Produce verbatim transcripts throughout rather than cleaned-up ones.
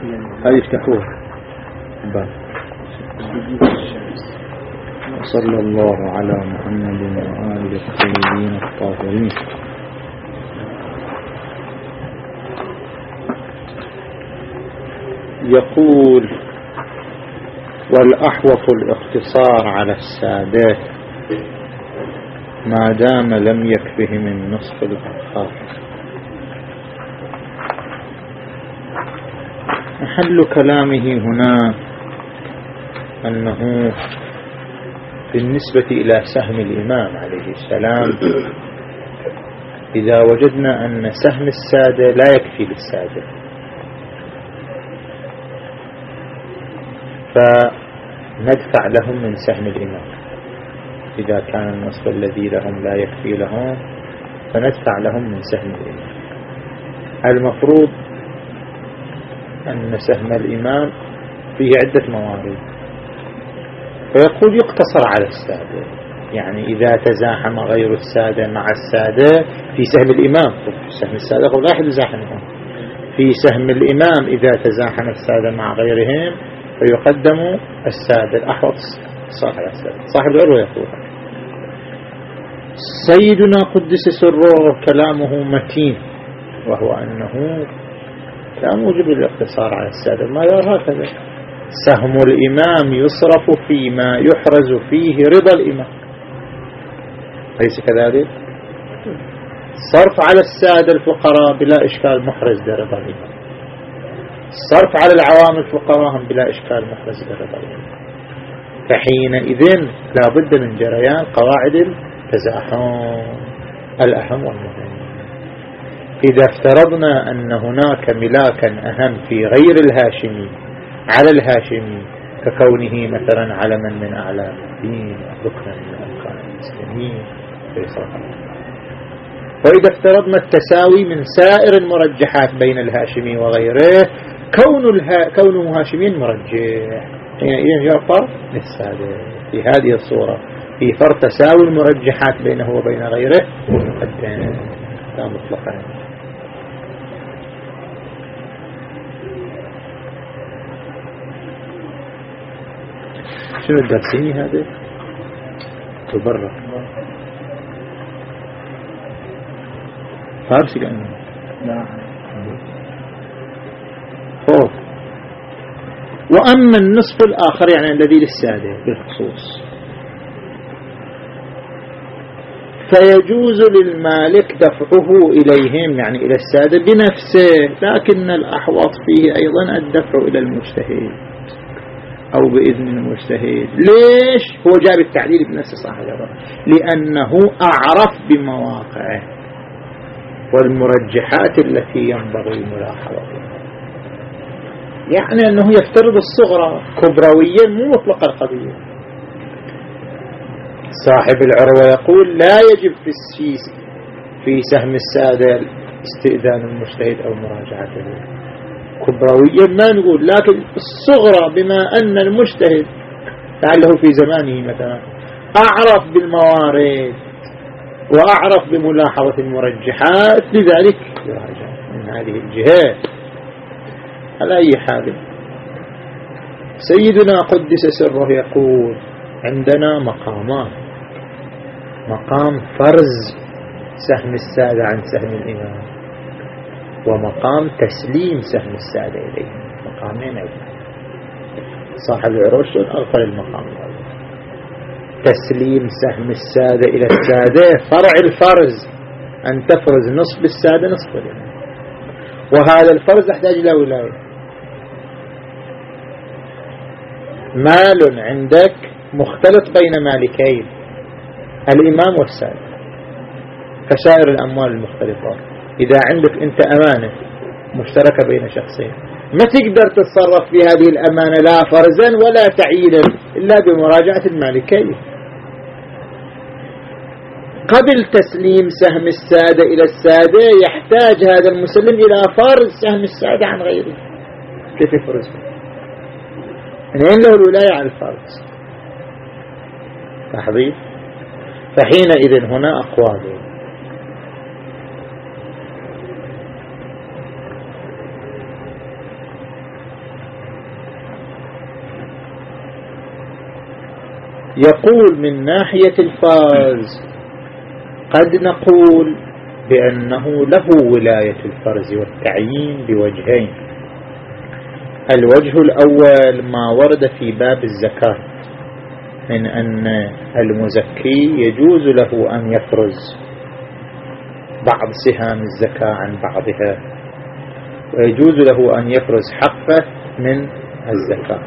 هاي يفتحوه. صلى الله على محمد وآله الطيبين الطاهرين. يقول: والأحوط الاقتصار على السادات ما دام لم يكفهم النصف الآخر. محل كلامه هنا أنه بالنسبة إلى سهم الإمام عليه السلام، إذا وجدنا أن سهم السادة لا يكفي للسادة فندفع لهم من سهم الإمام. إذا كان النصف الذي لهم لا يكفي لهم فندفع لهم من سهم الإمام. المفروض أن سهم الإمام فيه عدة موارد، فيقول يقتصر على السادة، يعني إذا تزاحم غير السادة مع السادة في سهم الإمام، في سهم السادة لا أحد يزاحمهم، في سهم الإمام إذا تزاحم السادة مع غيرهم فيقدم السادة الأحوط صاحب السادة. صاحب العروة يقول: سيدنا قدس سره كلامه متين، وهو أنه لا موجب الاقتصار على السادة، ما يرى هكذا. سهم الإمام يصرف فيما يحرز فيه رضا الإمام، ليس كذلك؟ صرف على السادة الفقراء بلا إشكال محرز لرضا الإمام، الصرف على العوام الفقراء هم بلا إشكال محرز لرضا الإمام. فحينئذ لا بد من جريان قواعد التزاحم الأهم والمهم. إذا افترضنا أن هناك ملاكا أهم في غير الهاشمي على الهاشمي ككونه مثلا علما من أعلام الدين ركنا من أركان المسلمين، وإذا افترضنا التساوي من سائر المرجحات بين الهاشمي وغيره كون الها... كونه هاشمين مرجح، حينئذ يعطى للسادة. في هذه الصورة في فرق تساوي المرجحات بينه وبين غيره مقدم لا مطلقا. شنو الدرسيني هذا؟ تبرر فارسي كأنه لا خوف. وأما النصف الآخر يعني الذي للسادة بالخصوص فيجوز للمالك دفعه إليهم يعني إلى السادة بنفسه، لكن الأحوط فيه أيضا الدفع إلى المجتهد أو بإذن المجتهد. ليش؟ هو جاب التعديل بنفس صاحب العبارة، لأنه أعرف بمواقعه والمرجحات التي ينبغي ملاحظتها. يعني أنه يفترض الصغرى كبرويا مو مطلق القضية. صاحب العروة يقول لا يجب في السيس في سهم السادة استئذان المجتهد أو مراجعته كبرويا، ما نقول، لكن الصغرى بما أن المجتهد لعله في زمانه مثلا أعرف بالموارد وأعرف بملاحظة المرجحات لذلك يراجع من هذه الجهات. على أي حال سيدنا قدس سره يقول عندنا مقامان: مقام فرز سهم السادة عن سهم الإمام، ومقام تسليم سهم السادة إليه. مقامين أيضا. صاحب العروش أغفل المقام الأول، تسليم سهم السادة إلى السادة فرع الفرز، أن تفرز نصف السادة نصف الإمام، وهذا الفرز يحتاج إلى ولاية. مال عندك مختلط بين مالكين الإمام والسادة كسائر الأموال المختلفة. إذا عندك أنت أمانة مشتركة بين شخصين ما تقدر تتصرف في هذه الأمانة لا فرزا ولا تعييلا إلا بمراجعة المالكين. قبل تسليم سهم السادة إلى السادة يحتاج هذا المسلم إلى فرز سهم السادة عن غيره. كيف يفرزه؟ يعني له الولاية على الفرز. تحضير. فحينئذ هنا أقوال: يقول من ناحية الفرز قد نقول بأنه له ولاية الفرز والتعيين بوجهين. الوجه الأول ما ورد في باب الزكاة من أن المزكي يجوز له أن يفرز بعض سهام الزكاة عن بعضها، ويجوز له أن يفرز حقه من الزكاة،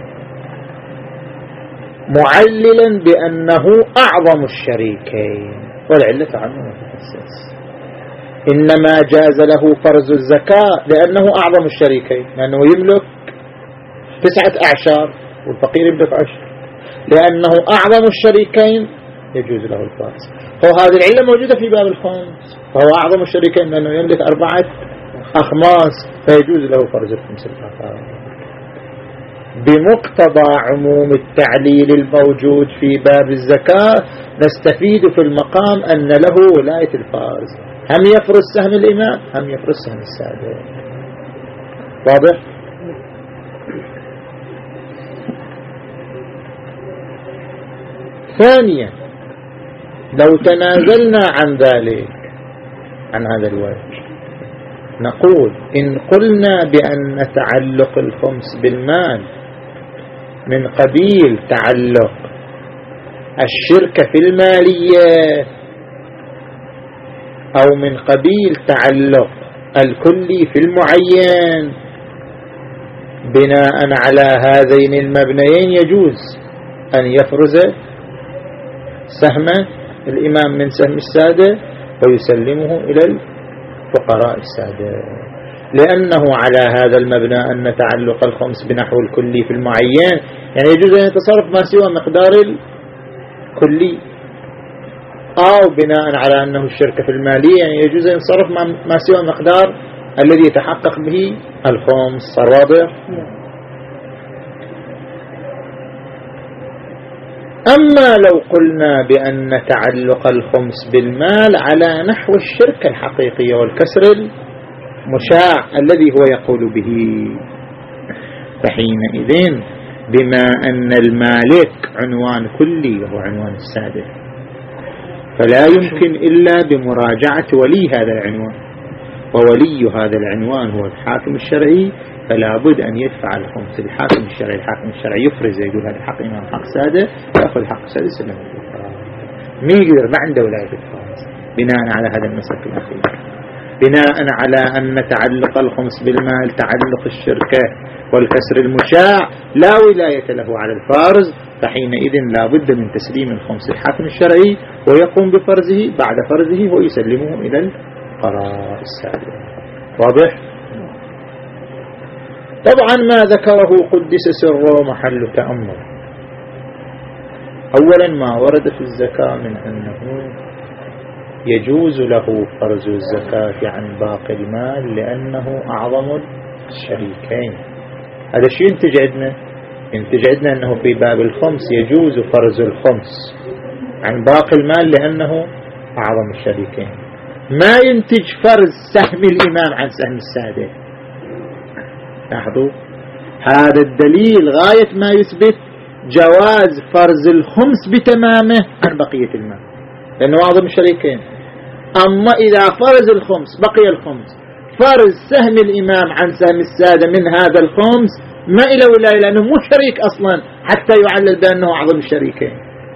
معللا بأنه أعظم الشريكين، والعلة عنه متخصص. إنما جاز له فرز الزكاة لأنه أعظم الشريكين، لأنه يملك تسعة أعشار والفقير يملك عشر، لأنه أعظم الشريكين يجوز له الفرز. فهذه العلة موجودة في باب الخمس، فهو أعظم الشريكين لأنه يملك أربعة أخماس فيجوز له فرز الخمس الآخر. بمقتضى عموم التعليل الموجود في باب الزكاة نستفيد في المقام أن له ولاية الفرز، هم يفرز سهم الإمام هم يفرز سهم السادة. واضح؟ ثانيا، لو تنازلنا عن ذلك عن هذا الوجه نقول إن قلنا بأن تعلق الخمس بالمال من قبيل تعلق الشركة في المالية أو من قبيل تعلق الكلي في المعين، بناء على هذين المبنيين يجوز أن يفرز سهم الإمام من سهم السادة ويسلمه إلى الفقراء السادة، لأنه على هذا المبنى أن تعلق الخمس بنحو الكلي في المعين يعني يجوز أن يتصرف ما سوى مقدار الكلي، أو بناء على أنه الشركة في المالية يعني يجوز أن يتصرف ما سوى مقدار الذي يتحقق به الخمس. صار واضح؟ أما لو قلنا بأن تعلق الخمس بالمال على نحو الشركة الحقيقية والكسر المشاع الذي هو يقول به، فحينئذ بما أن المالك عنوان كلي وهو عنوان السادة فلا يمكن إلا بمراجعة ولي هذا العنوان، وولي هذا العنوان هو الحاكم الشرعي، فلا بد أن يدفع الخمس الحاكم الشرعي. الحاكم الشرعي يفرز يقول هذا حق إمام حق سادة، يأخذ حق سادة يسلم الفقراء. ما يقدر ما عنده ولاية الفرز بناء على هذا المسألة الأخير، بناء على أن تعلق الخمس بالمال تعلق الشركة والكسر المشاع لا ولاية له على الفارز، فحينئذ لا بد من تسليم الخمس الحاكم الشرعي ويقوم بفرزه، بعد فرزه ويسلمه إلى الفقراء السادة. واضح؟ طبعا ما ذكره قدس سره محل تأمل. أولا ما ورد في الزكاة من أنه يجوز له فرز الزكاة عن باقي المال لأنه أعظم الشريكين. هذا شيء ينتج عندنا ينتج عندنا أنه في باب الخمس يجوز فرز الخمس عن باقي المال لأنه أعظم الشريكين. ما ينتج فرز سهم الإمام عن سهم السادة. لاحظوا هذا الدليل غاية ما يثبت جواز فرز الخمس بتمامه عن بقية المال لأنه أعظم الشريكين. أما إذا فرز الخمس بقي الخمس، فرز سهم الإمام عن سهم السادة من هذا الخمس ما إلى ولاية لأنه مو شريك أصلا حتى يعلل بأنه أعظم الشريكين.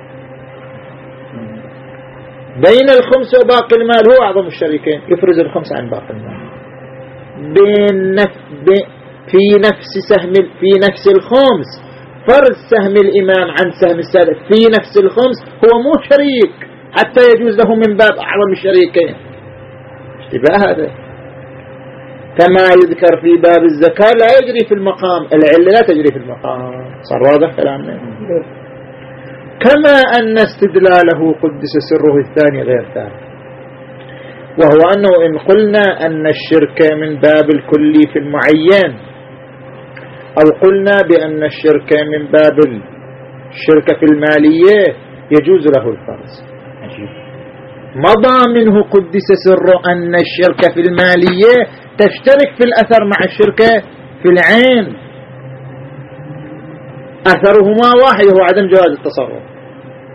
بين الخمس وباقي المال هو أعظم الشريكين، يفرز الخمس عن باقي المال. بين نف... في نفس سهم في نفس الخمس فرز سهم الإمام عن سهم السادة في نفس الخمس هو مو شريك حتى يجوز له من باب أعظم الشريكين. اشتباه هذا كما يذكر في باب الزكاة لا يجري في المقام، العلة لا تجري في المقام. صار واضح كلامنا؟ كما أن استدلاله قدس سره الثاني غير ثاني، وهو أنه إن قلنا أن الشركة من باب الكلي في المعين أو قلنا بأن الشركة من باب الشركة في المالية يجوز له الفرز. مضى منه قدس سره أن الشركة في المالية تشترك في الأثر مع الشركة في العين، أثرهما واحد هو عدم جواز التصرف.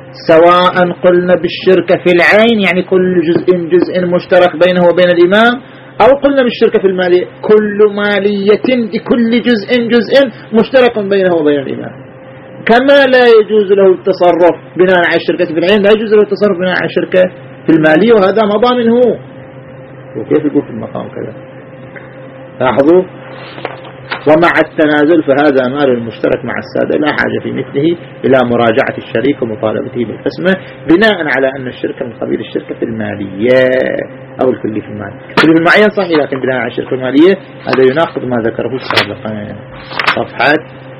سواء قلنا بالشركة في العين يعني كل جزء جزء مشترك بينه وبين الإمام، أو قلنا بالشركة في المالية كل مالية لكل جزء جزء مشترك بينه وبين الإمام. كما لا يجوز له التصرف بناء على الشركة في العين لا يجوز له التصرف بناء على الشركة في المالية، وهذا مضى منه. وكيف يقول في المقام كذا؟ لاحظوا. ومع التنازل فهذا مال المشترك مع السادة، لا حاجة في مثله إلى مراجعة الشريك ومطالبته بالقسمة بناء على أن الشركة من قبيل الشركة في المالية أو الكلي في المال. الكلي في المعين صحيح، لكن بناء على الشركة المالية هذا يناقض ما ذكره سابقا. صفحة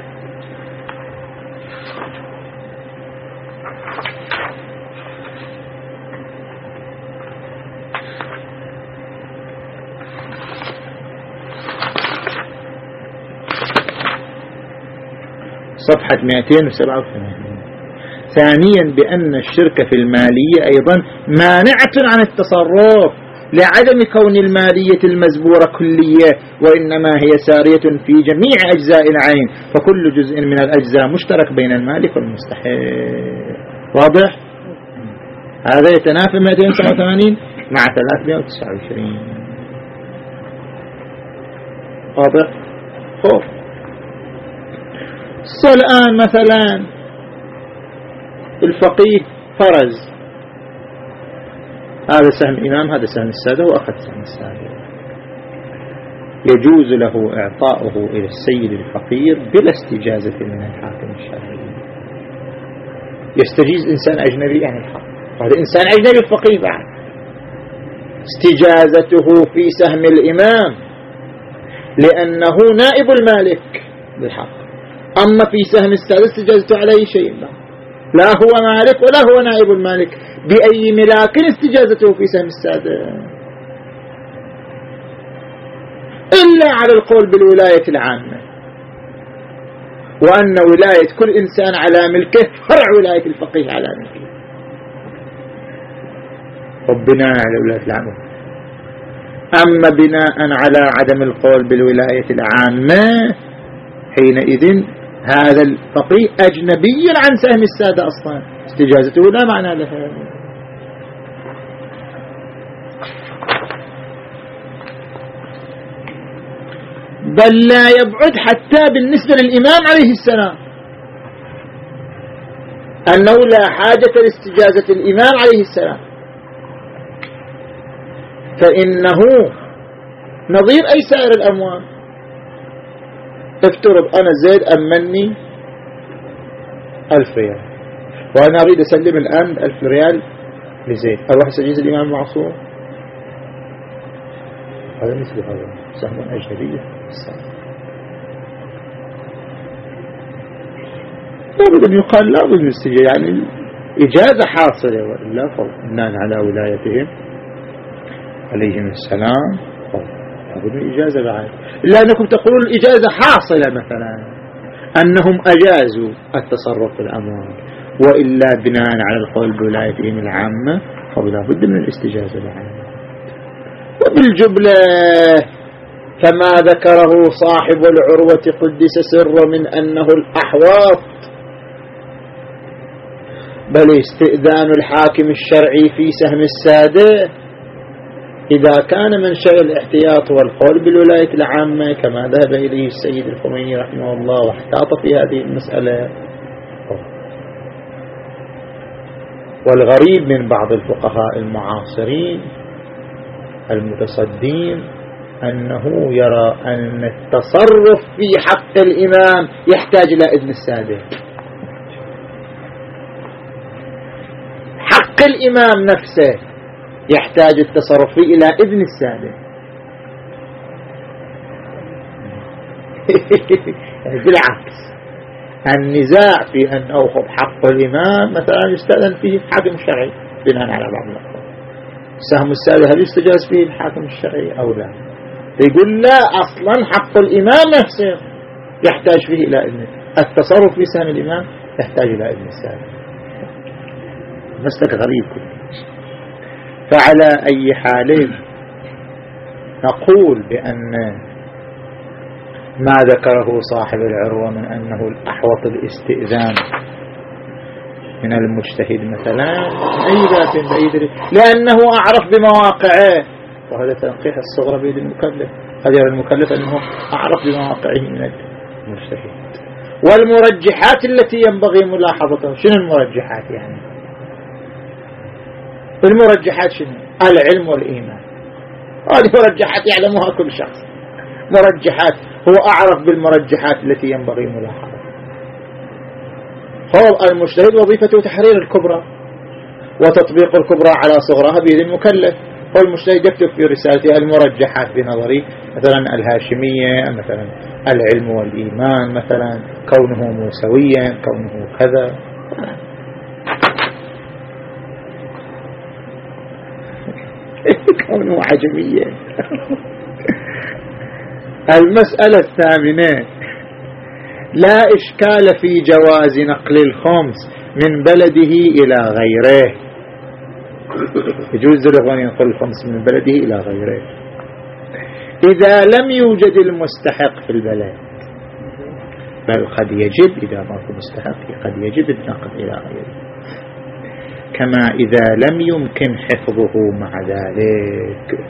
صفحة مئتين وسبعة وثمانين. ثانيا بأن الشركة في المالية أيضا مانعة عن التصرف لعدم كون المالية المزبورة كلية، وإنما هي سارية في جميع أجزاء العين، فكل جزء من الأجزاء مشترك بين المالك والمستحق. واضح؟ هذا يتنافى مئتين وسبعة وثمانين مع ثلاثمئة وتسعة وعشرين. واضح؟ خوف. الآن مثلا الفقيه فرز هذا سهم الإمام هذا سهم السادة وأخذ سهم السادة، يجوز له إعطاؤه إلى السيد الفقير بلا استجازة من الحاكم الشرعي. يستجيز إنسان أجنبي عن الحق، هذا إنسان أجنبي الفقيه بعد، استجازته في سهم الإمام لأنه نائب المالك بالحق، أما في سهم السادة استجازته على أي شيء، لا هو مالك ولا هو نائب المالك، بأي ملاك استجازته في سهم السادة إلا على القول بالولاية العامة، وأن ولاية كل إنسان على ملكه فرع ولاية الفقيه على ملكه، وبناء على الولاية العامة. أما بناء على عدم القول بالولاية العامة حينئذ هذا الفقيه أجنبي عن سهم السادة أصلا، استجازته لا معنى لها. بل لا يبعد حتى بالنسبة للإمام عليه السلام أنه لا حاجة لاستجازة الإمام عليه السلام، فإنه نظير أي سائر الأموال. افترض أنا زيد أمني ألف ريال وأنا أريد أسلم الآن ألف ريال لزيد، أروح أستجيز الإمام المعصوم؟ هذا مثل هذا سهم أجنبي. لابد أن يقال لابد من استجازة، يعني إجازة حاصلة، وإلا فبناء على ولايتهم عليهم السلام لابد من إجازة بعد. إلا أنكم تقولون الإجازة حاصلة مثلا أنهم أجازوا التصرف في الأموال، وإلا بناء على القول بولايتهم العامة فلا بد من الاستجازة بعد. وبالجملة كما ذكره صاحب العروة قدس سره من أنه الأحواط، بل استئذان الحاكم الشرعي في سهم السادة إذا كان منشأ الاحتياط والقول بالولاية العامة كما ذهب إليه السيد الخميني رحمه الله واحتاط في هذه المسألة. والغريب من بعض الفقهاء المعاصرين المتصدين أنه يرى أن التصرف في حق الإمام يحتاج إلى إذن السادة. حق الإمام نفسه يحتاج التصرف فيه إلى إذن السادة. بالعكس النزاع في أن أوخذ حق الإمام مثلا يستأذن فيه الحاكم الشرعي بناء على بعض الأقوال. سهم السادة هل يستجاز فيه الحاكم الشرعي أو لا؟ يقول لا، أصلا حق الإمام نفسه يحتاج فيه إلى إذن، التصرف في سهم الإمام يحتاج إلى إذن السادة. مسلك غريب كله. فعلى أي حال نقول بأن ما ذكره صاحب العروة من أنه الأحوط الاستئذان من المجتهد مثلا أي ذات بأي، لأنه أعرف بمواقعه، وهذا تنقيح الصغرى بيد المكلف، قد يرى المكلف أنه أعرف بمواقعه من المجتهد. والمرجحات التي ينبغي ملاحظتها، شنو المرجحات يعني؟ المرجحات شنو؟ العلم والإيمان، هذه مرجحات يعلمها كل شخص. مرجحات هو أعرف بالمرجحات التي ينبغي ملاحظتها. هو المجتهد وظيفته تحرير الكبرى وتطبيق الكبرى على صغرها بيد المكلف. هو المجتهد يكتب في رسالته المرجحات بنظري، مثلا الهاشمية، مثلا العلم والإيمان، مثلا كونه موسويا، كونه كذا. كونه عجميا. المسألة الثامنة: لا إشكال في جواز نقل الخمس من بلده إلى غيره. يجوز له أن ينقل الخمس من بلده إلى غيره إذا لم يوجد المستحق في البلد، بل قد يجب إذا ما في مستحق قد يجب النقل إلى غيره، كما إذا لم يمكن حفظه مع ذلك.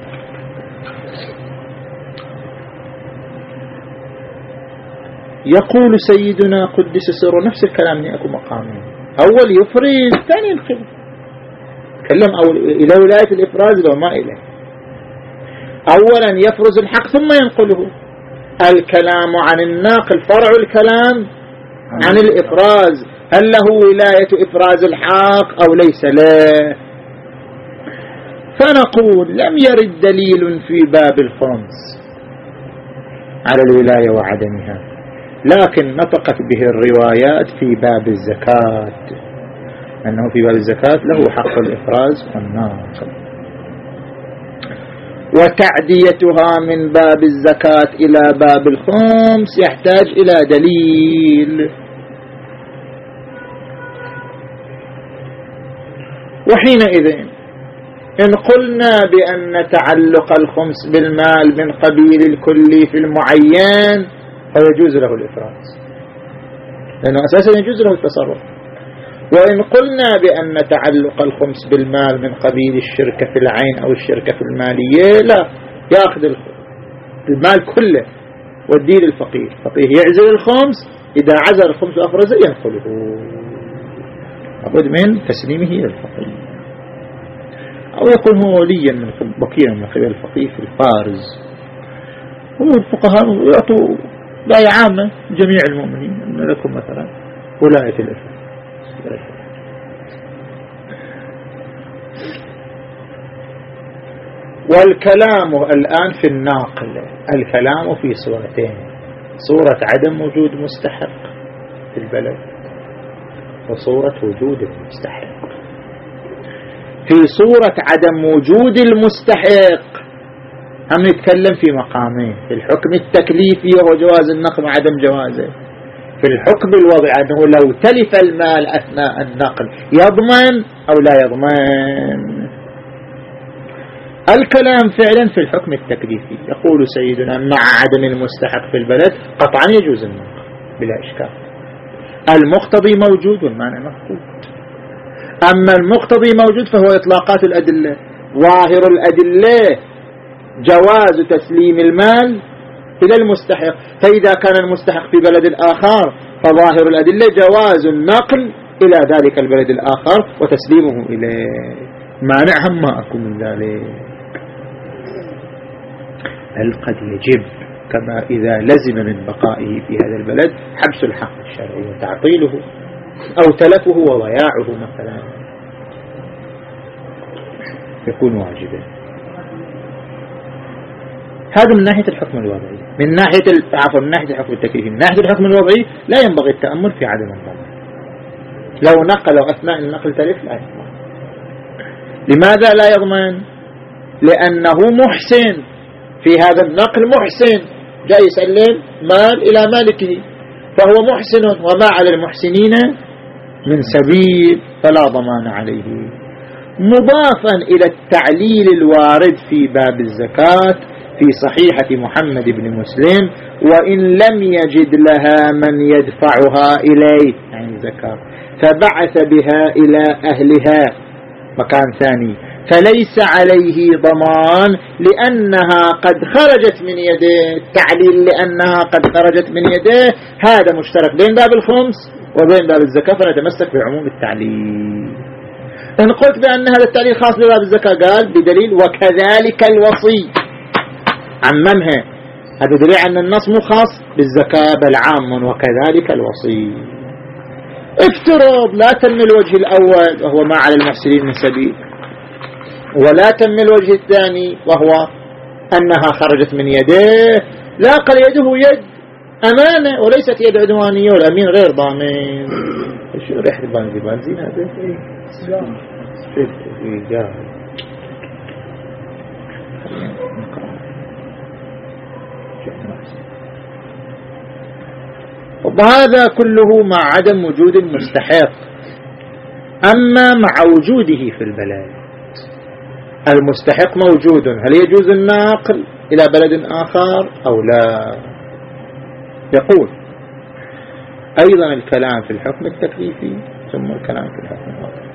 يقول سيدنا قدس سره نفس الكلام يأكو مقامين: أول يفرز، ثاني ينقل. تكلم أول إلى ولاية الإفراز لو ما إليه. أولا يفرز الحق ثم ينقله. الكلام عن الناقل فرع الكلام عن الإفراز، هل له ولاية إفراز الحق أو ليس له؟ فنقول لم يرد دليل في باب الخمس على الولاية وعدمها، لكن نطقت به الروايات في باب الزكاة، أنه في باب الزكاة له حق الإفراز والناقل، وتعديتها من باب الزكاة إلى باب الخمس يحتاج إلى دليل. وحينئذ إن قلنا بأن تعلق الخمس بالمال من قبيل الكلي في المعين فيجوز له الإفراز، لأنه أساسا يجوز له التصرف. وإن قلنا بأن تعلق الخمس بالمال من قبيل الشركة في العين أو الشركة في المالية، لا، يأخذ المال كله والدين الفقير، فقيه يعزل الخمس، إذا عزل الخمس وأفرزه ينقله، لابد من تسليمه إلى الفقيه، أو يكون هو وليا من بقيا من قبل الفقيه في الفارز. والفقهاء يعطوا ولاية عامة جميع المؤمنين، أن لكم مثلا ولاية الإفراز. والكلام الآن في الناقل، الكلام في صورتين: صورة عدم وجود مستحق في البلد، وصورة وجود المستحق. في صورة عدم وجود المستحق هم نتكلم في مقامين: في الحكم التكليفي وهو جواز النقل وعدم جوازه، في الحكم الوضعي أنه لو تلف المال أثناء النقل يضمن أو لا يضمن. الكلام فعلا في الحكم التكليفي، يقول سيدنا مع عدم المستحق في البلد قطعا يجوز النقل بلا إشكال، المقتضي موجود والمانع مفقود. أما المقتضي موجود فهو إطلاقات الأدلة، ظاهر الأدلة جواز تسليم المال إلى المستحق، فإذا كان المستحق في بلد آخر فظاهر الأدلة جواز النقل إلى ذلك البلد الآخر وتسليمه إليه، مانع ما أكون من ذلك. هل قد يجب كما إذا لزم من بقائه في هذا البلد حبس الحق الشرعي وتعطيله أو تلفه وضياعه مثلا، يكون واجبا. هذا من ناحية الحكم الوضعي. من ناحية عفوا من ناحية الحكم التكليفي، من ناحية الحكم الوضعي لا ينبغي التأمل في عدم الضمان. لو نقل أثناء النقل تلف لا يضمن. لماذا لا يضمن؟ لأنه محسن في هذا النقل، محسن جاي يسلم مال إلى مالكه فهو محسن، وما على المحسنين من سبيل، فلا ضمان عليه. مضافا إلى التعليل الوارد في باب الزكاة في صحيحة محمد بن مسلم: وإن لم يجد لها من يدفعها إليه، يعني الزكاة، فبعث بها إلى أهلها مكان ثاني، فليس عليه ضمان لأنها قد خرجت من يده. التعليل لأنها قد خرجت من يده هذا مشترك بين باب الخمس وبين باب الزكاة، فنتمسك بعموم التعليل. إن قلت بأن هذا التعليل خاص بباب الزكاة قال بدليل وكذلك الوصي، عممها، هذا دليل أن النص مو خاص بالزكاة بل عام وكذلك الوصي. افترض لا تم الوجه الأول وهو ما على المحسنين من سبيل، ولا تم الوجه الثاني وهو أنها خرجت من يده، لا قال يده يد أمانة وليست يد عدوانية، والأمين غير ضامن. شو ريحة البنزين؟ بنزين هذا وهذا كله مع عدم وجود المستحق. أما مع وجوده في البلد، المستحق موجود، هل يجوز النقل إلى بلد آخر أو لا؟ يقول أيضا الكلام في الحكم التكليفي ثم الكلام في الحكم الوضعي.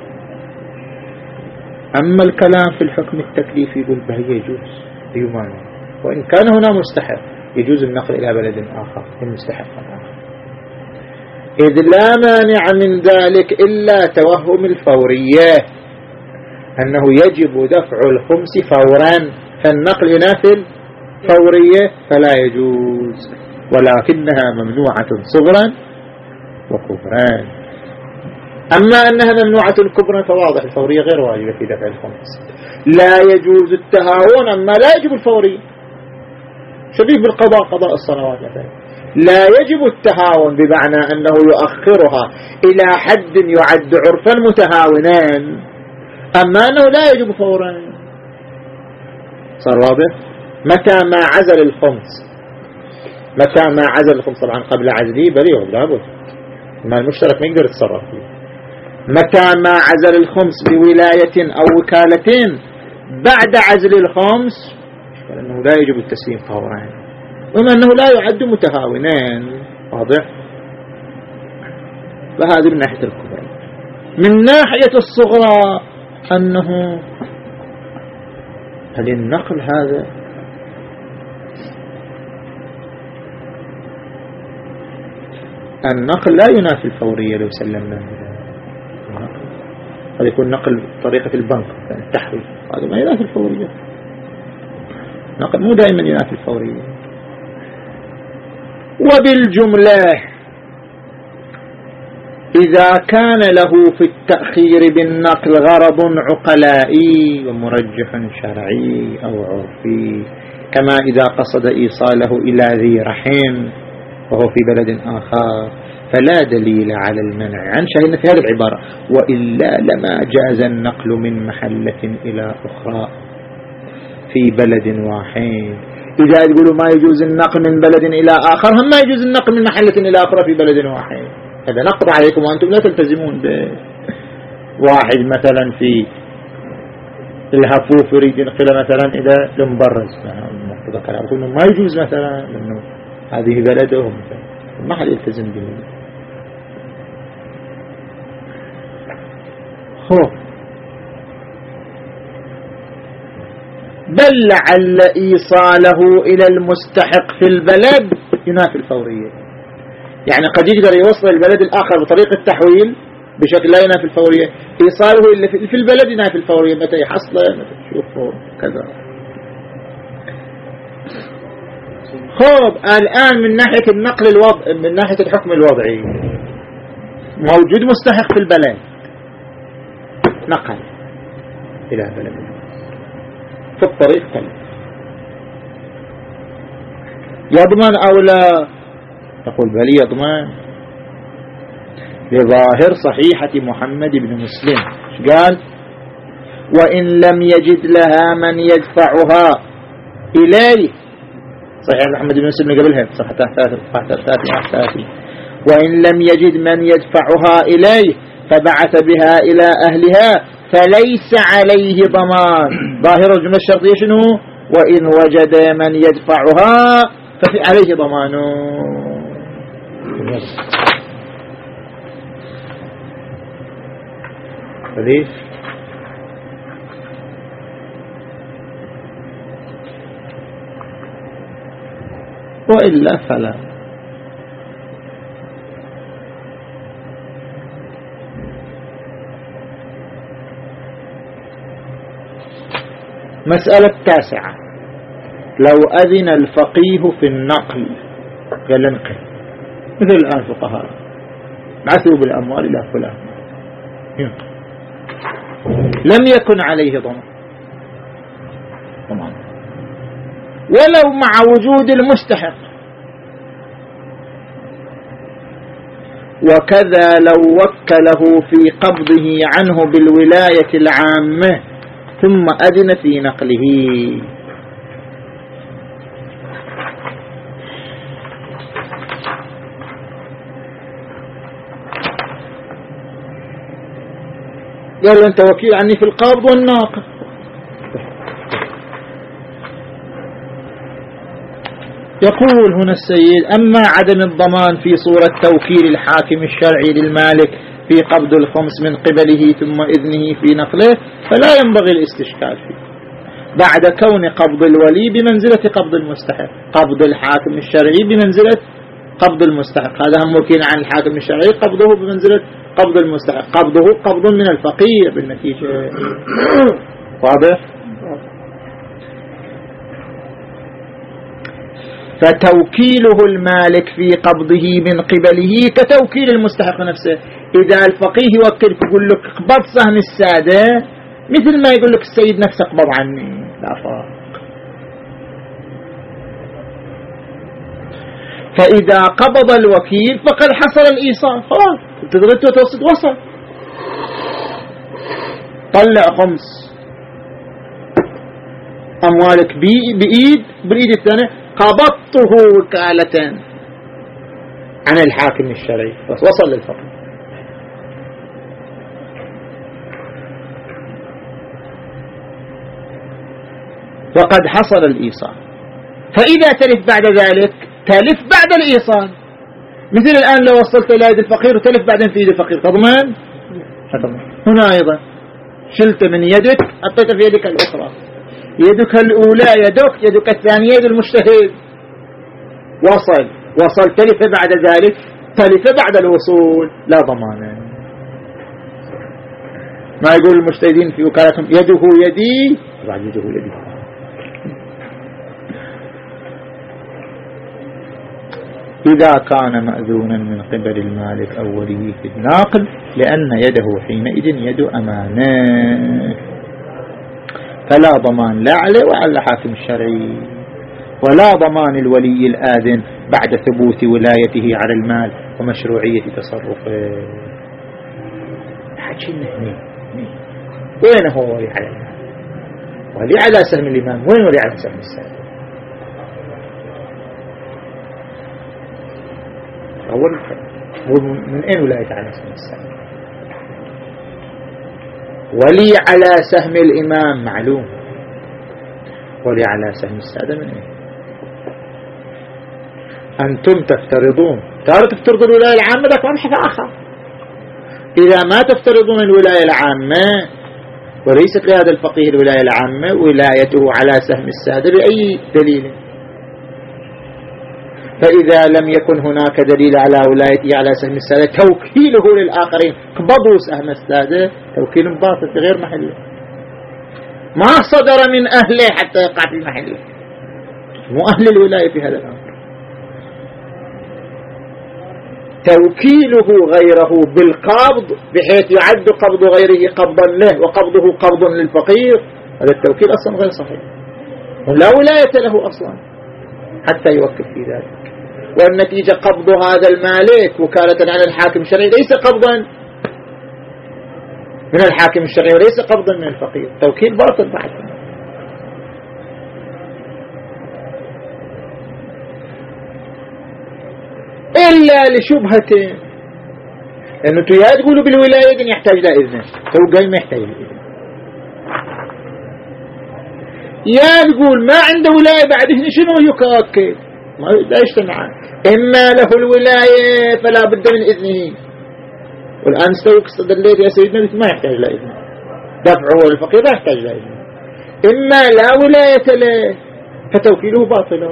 أما الكلام في الحكم التكليفي يقول به يجوز يمانع، وإن كان هنا مستحق يجوز النقل إلى بلد آخر المستحق آخر، إذ لا مانع من ذلك إلا توهم الفورية، أنه يجب دفع الخمس فورا، فالنقل ينافي الفورية فلا يجوز، ولكنها ممنوعة صغرا وكبرا. أما أنها ممنوعة كبرا فواضح الفورية غير واجبة في دفع الخمس. لا يجوز التهاون، أما لا يجب الفورية، شبيه بالقضاء، قضاء الصلوات مثلا لا يجب التهاون بمعنى أنه يؤخرها إلى حد يعد عرفا متهاونان، أما أنه لا يجب فورا. صار واضح؟ متى ما عزل الخمس، متى ما عزل الخمس، طبعا قبل عزله بريء لابد، ما المشترك ما يقدر يتصرف فيه. متى ما عزل الخمس بولاية أو وكالتين بعد عزل الخمس فإنه لا يجب التسليم فورا، وما أنه لا يعد متهاونان. واضح؟ فهذه من ناحية الكبرى. من ناحية الصغرى أنه هل النقل هذا النقل لا ينافي الفورية لو سلمنا، قد يكون نقل طريقة البنك التحويل، هذا ما ينافي الفورية، نقل مو دائما ينافي الفورية. وبالجملة إذا كان له في التأخير بالنقل غرض عقلائي ومرجح شرعي أو عرفي، كما إذا قصد إيصاله إلى ذي رحم وهو في بلد آخر، فلا دليل على المنع عن شاهدنا في هذه العبارة، وإلا لما جاز النقل من محلة إلى أخرى في بلد واحد. إذا يقولوا ما يجوز النقل من بلد إلى آخر، هم ما يجوز النقل من محلة إلى أخرى في بلد واحد. هذا نقض عليكم وأنتم لا تلتزمون بواحد مثلا في الهفوف يريد ينقل مثلا إلى المبرز، يعني ما يجوز مثلا لأنه هذه بلدهم ما حد يلتزم به. هو بل لعل إيصاله إلى المستحق في البلد ينافي الفورية، يعني قد يقدر يوصل البلد الآخر بطريقة تحويل بشكل لا ينافي الفورية، إيصاله إلا في البلد ينافي الفورية، متى يحصله متى تشوفه كذا. خب الآن من ناحية النقل الوضع، من ناحية الحكم الوضعي، موجود مستحق في البلد نقل إلى بلد في الطريق كله، يضمن أو لا؟ تقول بل يضمن لظاهر صحيحة محمد بن مسلم، قال وإن لم يجد لها من يدفعها إليه، صحيح محمد بن مسلم قبلها صفحة ثلاثة، وإن لم يجد من يدفعها إليه فبعث بها إلى أهلها فليس عليه ضمان. ظاهر الجملة الشرطية شنو؟ وإن وجد من يدفعها ففي عليه ضمانه. ليش؟ وإلا فلا. مسألة تاسعة: لو أذن الفقيه في النقل، قال انقل، مثل الآن فقهاء بعثوا بالأموال إلى فلان ينقل، لم يكن عليه ضمان ضمان ولو مع وجود المستحق. وكذا لو وكله في قبضه عنه بالولاية العامة ثم أذن في نقله. قال أنت وكيل عني في القبض والناقل. يقول هنا السيد: أما عدم الضمان في صورة توكيل الحاكم الشرعي للمالك في قبض الخمس من قبله ثم إذنه في نقله فلا ينبغي الاستشكال فيه، بعد كون قبض الولي بمنزلة قبض المستحق، قبض الحاكم الشرعي بمنزلة قبض المستحق، هذا هم وكيل عن الحاكم الشرعي، قبضه بمنزلة قبض المستحق، قبضه قبض من الفقير بالنتيجة. واضح؟ فتوكيله المالك في قبضه من قبله كتوكيل المستحق نفسه. إذا الفقيه يوكل يقول لك قبض سهم السادة، مثل ما يقول لك السيد نفسه قبض عني، لا فرق. فإذا قبض الوكيل فقد حصل الإيصال، خلاص تدريت وتوسط وصل، طلع خمس أموالك بإيد بالإيد الثانية، قبضته وكالة عن الحاكم الشرعي، بس وصل للفقيه. وقد حصل الإيصال. فإذا تلف بعد ذلك تلف بعد الإيصال، مثل الآن لو وصلت إلى يد الفقير وتلف بعدين في يد الفقير تضمن؟ هنا أيضا شلت من يدك حطيت في يدك الأخرى، يدك الأولى يدك، يدك الثانية يد المجتهد، وصل وصل تلف بعد ذلك، تلف بعد الوصول، لا ضمان. ما يقول المجتهدين في وكالتهم يده يدي، بعد يده يدي. إذا كان مأذونا من قبل المالك أو وليه في الناقل، لأن يده حينئذ يد أمانة، فلا ضمان لا عليه وعلى الحاكم الشرعي، ولا ضمان الولي الآذن بعد ثبوت ولايته على المال ومشروعية تصرفه. حكينا هني وين هو ولي على المال؟ ولي على سهم الإمام، وين ولي على سهم السادة؟ أول من أين ولاية على سهم السادة؟ ولي على سهم الإمام معلوم، ولي على سهم السادة من أين؟ أنتم تفترضون تارة تفترض الولاية العامة، لك مبحث آخر. إذا ما تفترضون الولاية العامة وليست لهذا الفقيه الولاية العامة، ولايته على سهم السادة بأي دليل؟ فإذا لم يكن هناك دليل على ولايته على سهم السادة، توكيله للآخرين قبضوا سهم السادة توكيل باطل في غير محله، ما صدر من أهله حتى يقع في محله، مو أهل الولاية في هذا الأمر. توكيله غيره بالقبض بحيث يعد قبض غيره قبضا له وقبضه قبض للفقير، هذا التوكيل أصلا غير صحيح، ولا ولاية له أصلا حتى يوكل في ذلك. والنتيجة قبض هذا المالك وكالة على الحاكم الشرعي ليس قبضا من الحاكم الشرعي وليس قبضا من الفقير، توكيل باطل بعد. إلا لشبهة، لأنه يا تقولوا بالولاية يحتاج لا إذن، هو قال ما يحتاج الإذن، يا تقول ما عنده ولاية بعد هنا شنو يكاكد، ما لا يجتمعان. إما له الولاية فلا بد من إذنه، والآن استوك استدليت يا سيدنا ما يحتاج إلى إذن، دفعه الفقير لا يحتاج إلى إذن، إما لا ولاية له فتوكيله باطل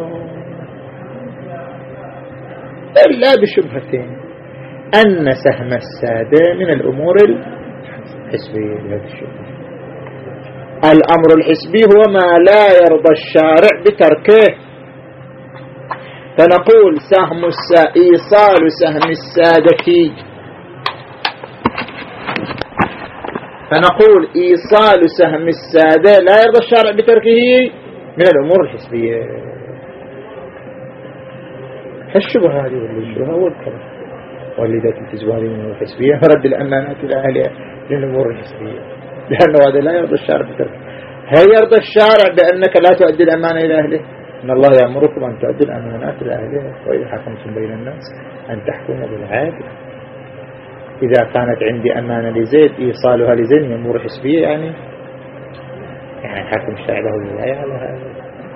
إلا بشبهتين: أن سهم السادة من الأمور الحسبية. الأمر الحسبي هو ما لا يرضى الشارع بتركه، فنقول سهم السا... إيصال سهم السادة فنقول إيصال سهم السادة لا يرضى الشارع بتركه من الأمور الحسبية. الشبهة هذه والشبهة والكلام والذات التزواري من الأمور الحسبية رد الأمانات إلى أهلها من الأمور الحسبية، لأنه هذا لا يرضى الشارع بتركه. هل يرضى الشارع بأنك لا تؤدي الأمانة إلى أهله؟ إن الله يأمركم أن تؤدي الأمانات إلى أهلها وإذا حكمتم بين الناس أن تحكموا بالعدل. إذا كانت عندي أمانة لزيد إيصالها لزيد من أمور حسبية، يعني يعني حاكم الشارع له الولاية على هذا.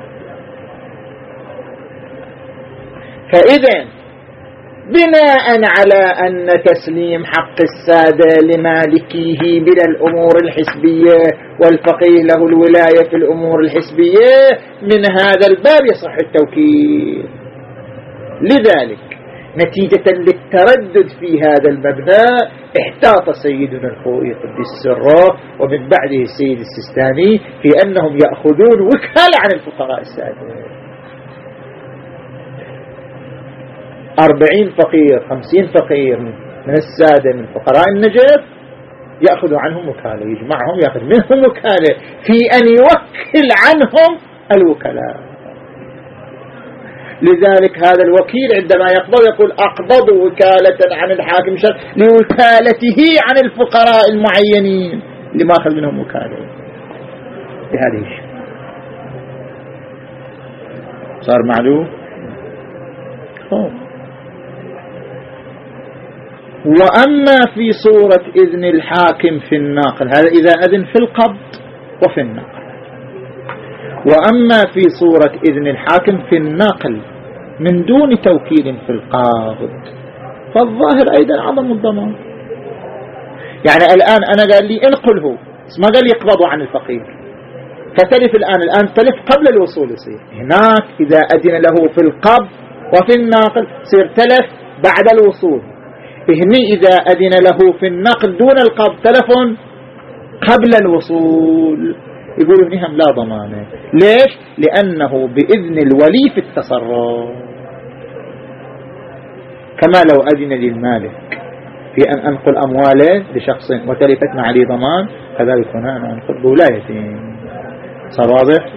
فإذا بناء على أن تسليم حق السادة لمالكيه من الأمور الحسبية والفقيه له الولاية في الأمور الحسبية، من هذا الباب يصح التوكيل. لذلك نتيجة للتردد في هذا المبنى احتاط سيدنا الخوئي قدس سره ومن بعده السيد السيستاني في أنهم يأخذون وكالة عن الفقراء السادة. أربعين فقير خمسين فقير من السادة من فقراء النجف يأخذ عنهم وكالة، يجمعهم يأخذ منهم وكالة في أن يوكل عنهم الوكلاء. لذلك هذا الوكيل عندما يقبض يقول أقبض وكالة عن الحاكم شرط لوكالته عن الفقراء المعينين لما أخذ منهم وكالة. بهذه الشيء صار معلوم. وأما في صورة إذن الحاكم في الناقل، هذا إذا أذن في القبض وفي الناقل. وأما في صورة إذن الحاكم في الناقل من دون توكيل في القابض فالظاهر أيضا عدم الضمان. يعني الآن أنا قال لي انقله، ما قال لي اقبضوا عن الفقير، فتلف الآن الآن تلف قبل الوصول يصير. هناك إذا أذن له في القبض وفي الناقل صير تلف بعد الوصول. هني إذا أذن له في النقل دون القبض تلف قبل الوصول، يقولوا هنهم لا ضمانة. ليش؟ لأنه بإذن الولي في التصرف، كما لو أذن للمالك في أن أنقل أمواله لشخص وتلفت مع لي ضمان، كذلك هنا أنا أنقل بولايتي. صار واضح؟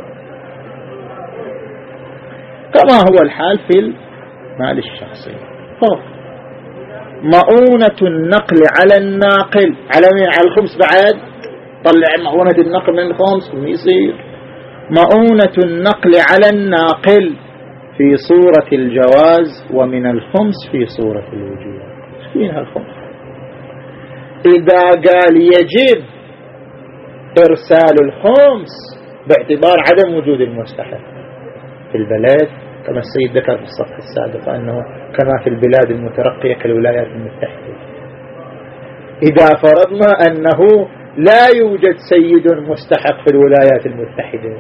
كما هو الحال في المال الشخصي. طب مؤونة النقل على الناقل على مين؟ على الخمس بعد. طلع مؤونة النقل من الخمس يصير مؤونة النقل على الناقل في صورة الجواز ومن الخمس في صورة الوجوب. فيها الخمس إذا قال يجب إرسال الخمس باعتبار عدم وجود المستحق في البلد، كما السيد ذكر في الصفحة السابقة أنه كما في البلاد المترقية كالولايات المتحدة. إذا فرضنا أنه لا يوجد سيد مستحق في الولايات المتحدة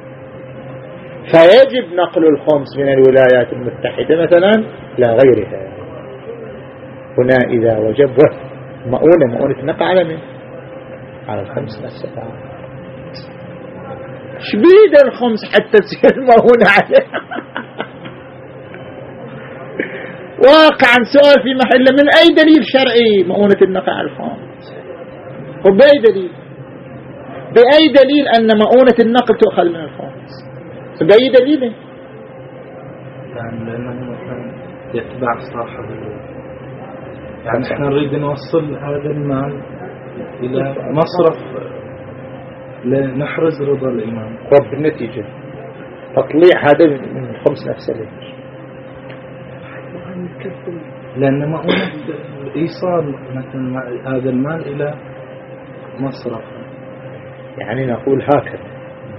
فيجب نقل الخمس من الولايات المتحدة مثلا لا غيرها. هنا إذا وجب مؤونة مؤونة نقل على من؟ على الخمس نفسها. شبيد الخمس حتى تصير مؤونة عليها؟ واقعا سؤال في محله، من أي دليل شرعي مؤونة النقل على الخمس؟ وبأي دليل؟ بأي دليل أن مؤونة النقل تؤخذ من الخمس؟ بأي دليل؟ يعني لأنه مثلا يتبع صاحب، يعني احنا نريد نوصل هذا المال إلى مصرف لنحرز رضا الإمام. طب بالنتيجة تطليع هذا من الخمس نفسه ليش؟ لأن مؤونة إيصال مثلا هذا المال إلى مصرف. يعني نقول هكذا: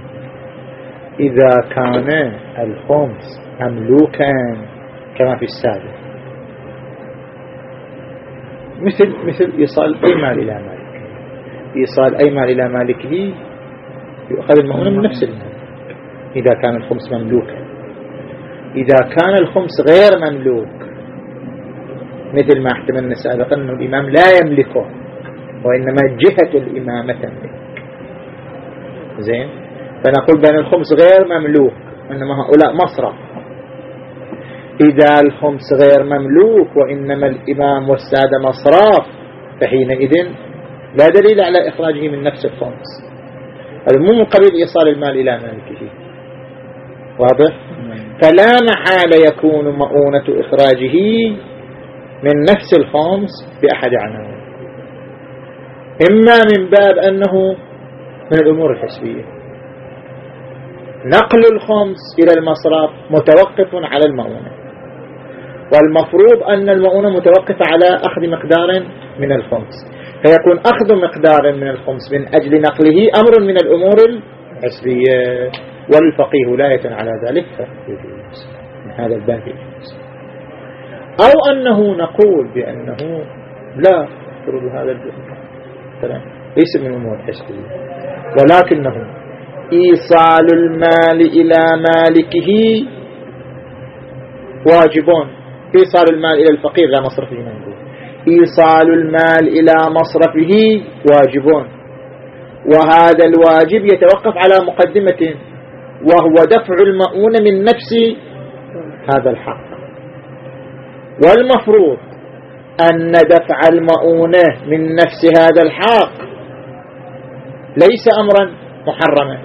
إذا كان الخمس مملوكا كما في السابق مثل مثل إيصال أي مال إلى مالك. إيصال أي مال إلى مالكه يؤخذ المؤونة من نفس المال إذا كان الخمس مملوكا. إذا كان الخمس غير مملوك مثل ما احتملنا سابقا أن الإمام لا يملكه وإنما جهة الإمامة تملك، زين، فنقول بأن الخمس غير مملوك إنما هؤلاء مصرف. إذا الخمس غير مملوك وإنما الإمام والسادة مصراف فحينئذ لا دليل على إخراجه من نفس الخمس. هذا مو من قبيل إيصال المال إلى مالكه، واضح؟ فلا محال يكون مؤونة إخراجه من نفس الخمس بأحد عناوين، إما من باب أنه من الأمور الحسبية، نقل الخمس إلى المصرف متوقف على المؤونة، والمفروض أن المؤونة متوقفة على أخذ مقدار من الخمس، فيكون أخذ مقدار من الخمس من أجل نقله أمر من الأمور الحسبية، والفقيه ولاية على ذلك فيجوز من هذا الباب يجوز. أو أنه نقول بأنه لا ترد هذا الجزء ليس من الأمور الحسبية، ولكنه إيصال المال إلى مالكه واجبون. إيصال المال إلى الفقير لا مصرفه منه، إيصال المال إلى مصرفه واجبون، وهذا الواجب يتوقف على مقدمة وهو دفع المؤونة من نفس هذا الحق. والمفروض أن دفع المؤونة من نفس هذا الحق ليس أمرا محرما.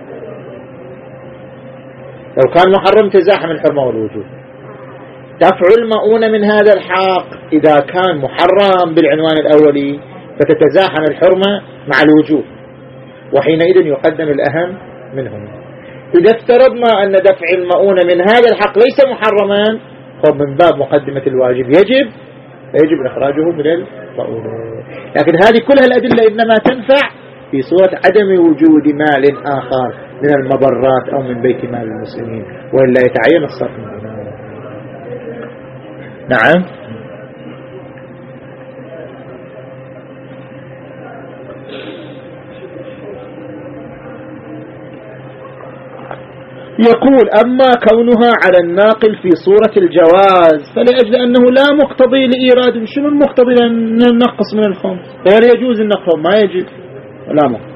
لو كان محرم تزاحم الحرمة والوجوب. دفع المؤونة من هذا الحق إذا كان محرم بالعنوان الأولي فتتزاحم الحرمة مع الوجوب، وحينئذ يقدم الأهم منهم. إذا افترضنا أن دفع المؤونة من هذا الحق ليس محرما فمن باب مقدمة الواجب يجب يجب إخراجه من المؤونة. لكن هذه كلها الأدلة إنما تنفع في صورة عدم وجود مال آخر من المضرات أو من بيت مال المسلمين، وإلا يتعين الصرف منه. نعم. يقول أما كونها على الناقل في صورة الجواز فلأجل أنه لا مقتضي لإيراد. شنو المقتضي لأن ننقص من الخمس؟ غير يجوز النقص ما يجب لا مقتضي.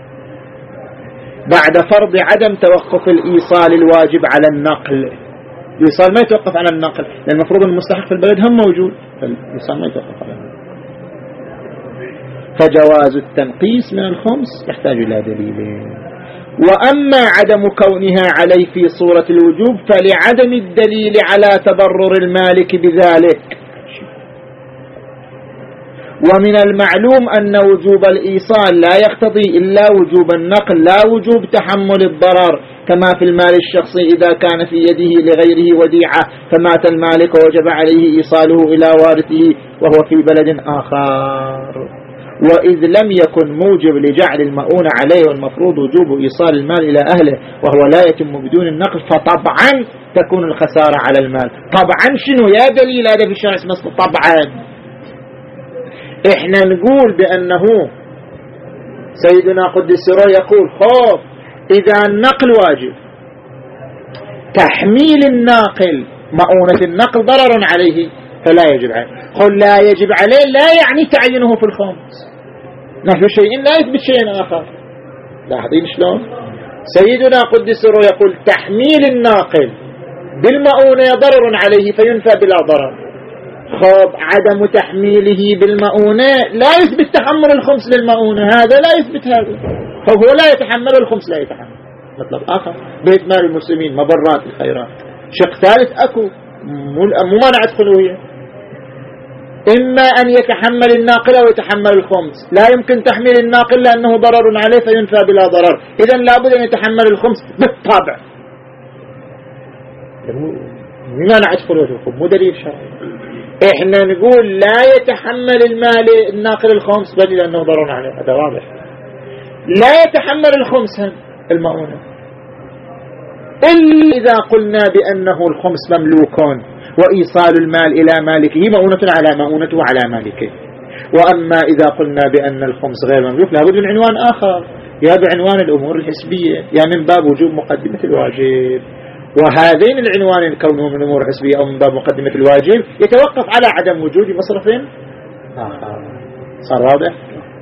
بعد فرض عدم توقف الإيصال الواجب على النقل. الإيصال ما يتوقف على النقل لأن المفروض المستحق في البلد هم موجود، فالإيصال ما يتوقف على النقل. فجواز التنقيس من الخمس يحتاج إلى دليل. وأما عدم كونها عليه في صورة الوجوب فلعدم الدليل على تضرر المالك بذلك. ومن المعلوم أن وجوب الإيصال لا يقتضي إلا وجوب النقل لا وجوب تحمل الضرر، كما في المال الشخصي إذا كان في يده لغيره وديعة فمات المالك ووجب عليه إيصاله إلى وارثه وهو في بلد آخر. وإذ لم يكن موجب لجعل المؤونة عليه والمفروض وجوب إيصال المال إلى أهله وهو لا يتم بدون النقل فطبعا تكون الخسارة على المال. طبعا شنو يا دليل هذا في الشرع اسمه طبعا؟ احنا نقول بأنه سيدنا قدس سره يقول خوف إذا النقل واجب تحميل الناقل مؤونة النقل ضرر عليه فلا يجب عليه. قل لا يجب عليه لا يعني تعينه في الخمس، نفي شيء لا يثبت شيء آخر. لاحظين شلون سيدنا قدس سره يقول تحميل الناقل بالمؤونة ضرر عليه فينفى بلا ضرر. خب عدم تحميله بالمؤونة لا يثبت تحمل الخمس للمؤونة، هذا لا يثبت هذا. فهو لا يتحمل الخمس لا يتحمل. مطلب آخر بيت مال المسلمين مبرات الخيرات. شق ثالث أكو مو مانع أدخلوية، إما أن يتحمل الناقل أو يتحمل الخمس. لا يمكن تحميل الناقل لأنه ضرر عليه فينفى بلا ضرر، إذن لابد أن يتحمل الخمس بالطبع. مو مانع أدخلوية مو دليل شرعي. إحنا نقول لا يتحمل المال الناقل الخمس بل لأنه ضرر عليه، هذا واضح. لا يتحمل الخمس المؤونة إلا إذا قلنا بأنه الخمس مملوكون وإيصال المال إلى مالكه مؤونة على مؤونته على مالكه. وأما إذا قلنا بأن الخمس غير مملوك لابد من عنوان آخر، يا بعنوان الأمور الحسبية يا من باب وجوب مقدمة الواجب. وهذين العنوان كونه من الأمور الحسبية أو من باب مقدمة الواجب يتوقف على عدم وجود مصرف آخر. صار واضح؟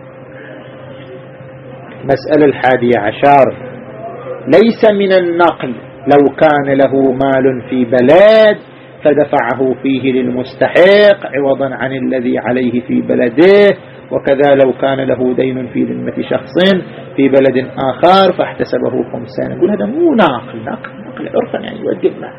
مسألة الحادية عشر، ليس من النقل لو كان له مال في بلد فدفعه فيه للمستحق عوضا عن الذي عليه في بلده، وكذا لو كان له دين في ذمة شخص في بلد آخر فاحتسبه خمسين. نقول هذا مو ناقل، ناقل, ناقل عرفا يعني يودي المال.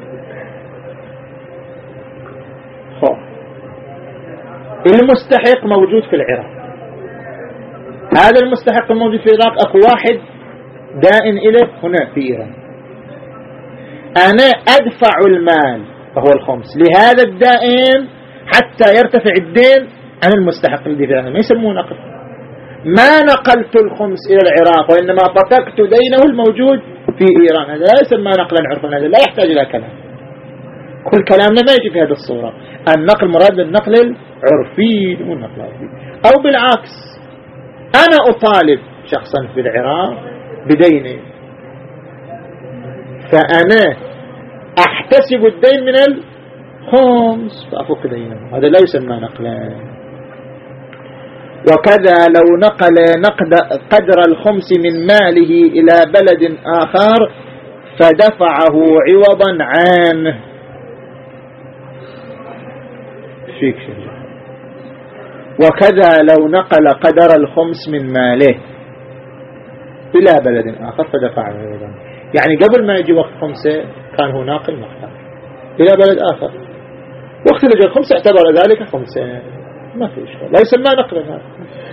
المستحق موجود في العراق، هذا المستحق الموجود في العراق أكو واحد دائن إليه هنا في إيران، أنا أدفع المال فهو الخمس لهذا الدائن حتى يرتفع الدين عن المستحق الذي في العراق، ما يسمونه نقل. ما نقلت الخمس إلى العراق وإنما بتكت دينه الموجود في إيران، هذا لا يسمى نقلا عرفا، هذا لا يحتاج إلى كلام. كل كلامنا ما يجي في هذه الصورة. النقل مراد بالنقل العرفي مو النقل العرفي. أو بالعكس، أنا أطالب شخصا في العراق بدينه فأنا أحتسب الدين من الخمس فأفك دينه، هذا لا يسمى نقلا. وكذا لو نقل نقد قدر الخمس من ماله إلى بلد آخر فدفعه عوضا عنه فيك شيء. وكذا لو نقل قدر الخمس من ماله إلى بلد آخر فدفعه عوضا، يعني قبل ما يجي وقت خمسة كان هو ناقل محتاج إلى بلد آخر، وقت اللي جاء الخمسة اعتبر ذلك خمسة، ما في إشكال، لا يسمى نقلا هذا.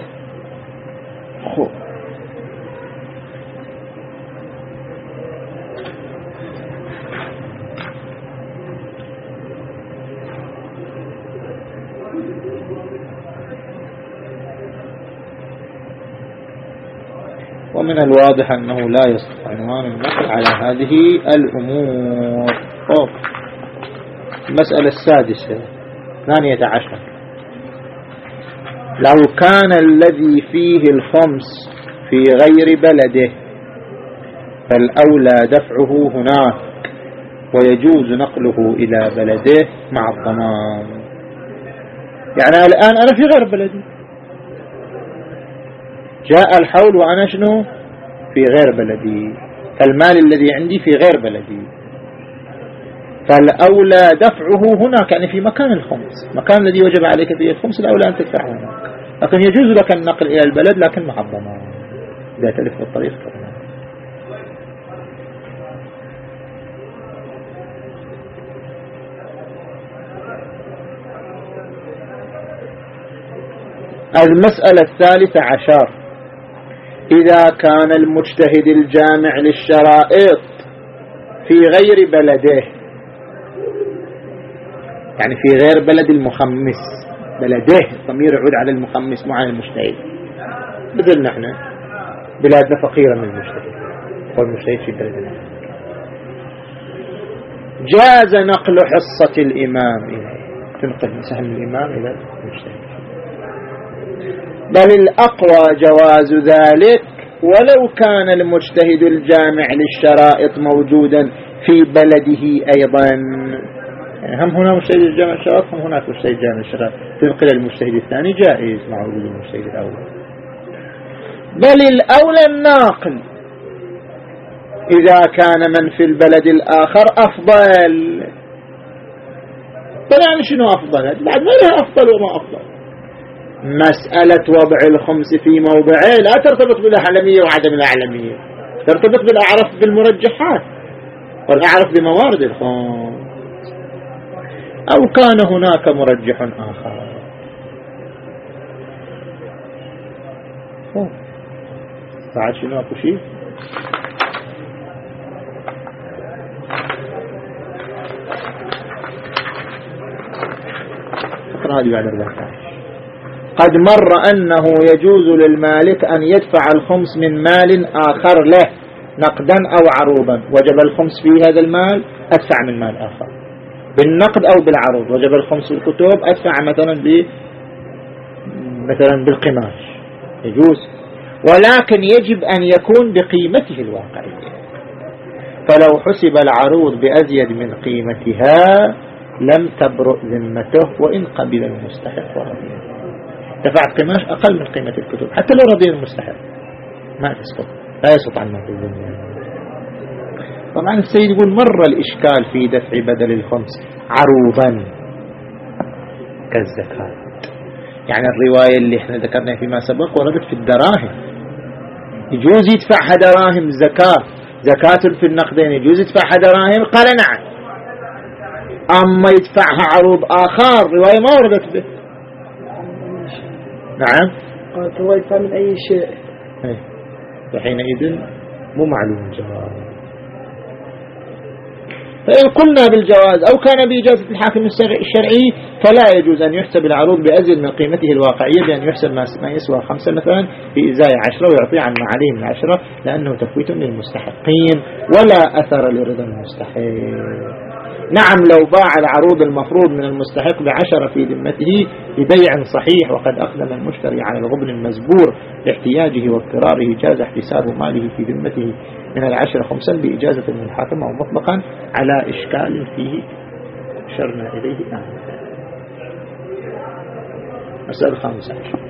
ومن الواضح أنه لا يصح عنوان النقل على هذه الأمور. أوه. المسألة السادسة ثانية عشر، لو كان الذي فيه الخمس في غير بلده فالأولى دفعه هناك ويجوز نقله إلى بلده مع الضمان. يعني الآن أنا في غير بلدي، جاء الحول وأنا شنو في غير بلدي، فالمال الذي عندي في غير بلدي، فالأولى دفعه هناك يعني في مكان الخمس، مكان الذي وجب عليك فيه الخمس الأولى أن تدفعه هناك، لكن يجوز لك النقل إلى البلد لكن مع الضمان إذا تلف بالطريق كرنا. المسألة الثالثة عشر، إذا كان المجتهد الجامع للشرائط في غير بلده، يعني في غير بلد المخمس، بلده الضمير يعود على المخمس مو على المجتهد، مثل نحن بلادنا فقيرة من المجتهد والمجتهد في بلدنا، جاز نقل حصة الإمام إليه، تنقل سهم الإمام إلى المجتهد، بل الأقوى جواز ذلك ولو كان المجتهد الجامع للشرائط موجودا في بلده أيضا. يعني هم هنا مجتهد الجامع للشرائط هم هناك مجتهد الجامع للشرائط، تنقل المجتهد الثاني جائز مع وجود المجتهد الأول. بل الأولى الناقل إذا كان من في البلد الآخر أفضل. طبعا شنو أفضل؟ بعد ما لها أفضل وما أفضل. مسألة وضع الخمس في موضعه لا ترتبط بالأعلمية وعدم الأعلمية، ترتبط بالأعرف بالمرجحات والأعرف بموارد الخمس، أو كان هناك مرجح آخر. بعد شنو أكو شيء؟ فقرة هذه بعد أربعة. قد مر أنه يجوز للمالك أن يدفع الخمس من مال آخر له نقدا أو عروضا، وجب الخمس في هذا المال أدفع من مال آخر، بالنقد أو بالعروض وجب الخمس بالكتب، أدفع مثلا ب مثلا بالقماش يجوز، ولكن يجب أن يكون بقيمته الواقعية. فلو حسب العروض بأزيد من قيمتها لم تبرئ ذمته وإن قبل المستحق ورضيه. دفعت قماش أقل من قيمة الكتب حتى لو رضي المستحق ما تسقط، لا يسقط عنه في الذمة. طبعا السيد يقول مر الإشكال في دفع بدل الخمس عروضا كالزكاة، يعني الرواية اللي احنا ذكرنا فيما سبق وردت في الدراهم، يجوز يدفعها دراهم زكاة، زكاة في النقدين يجوز يدفعها دراهم، قال نعم. أما يدفعها عروض آخر رواية ما وردت به. نعم قال هو يدفع من أي شيء، فحينئذ مو معلوم الجواز. فإن قلنا بالجواز أو كان بإجازة الحاكم الشرعي فلا يجوز أن يحسب العروض بأزيد من قيمته الواقعية، بأن يحسب ما يسوى خمسة مثلا بإزاء عشرة ويعطي عن ما عليه من عشرة، لأنه تفويت للمستحقين ولا أثر لرضا المستحق. نعم لو باع العروض المفروض من المستحق بعشرة في ذمته ببيع صحيح وقد أقدم المشتري على الغبن المزبور لاحتياجه واضطراره، جاز احتساب ماله في ذمته من العشرة خمسا بإجازة من الحاكم أو مطلقا على إشكال فيه أشرنا إليه. نعم. مسألة خامسة.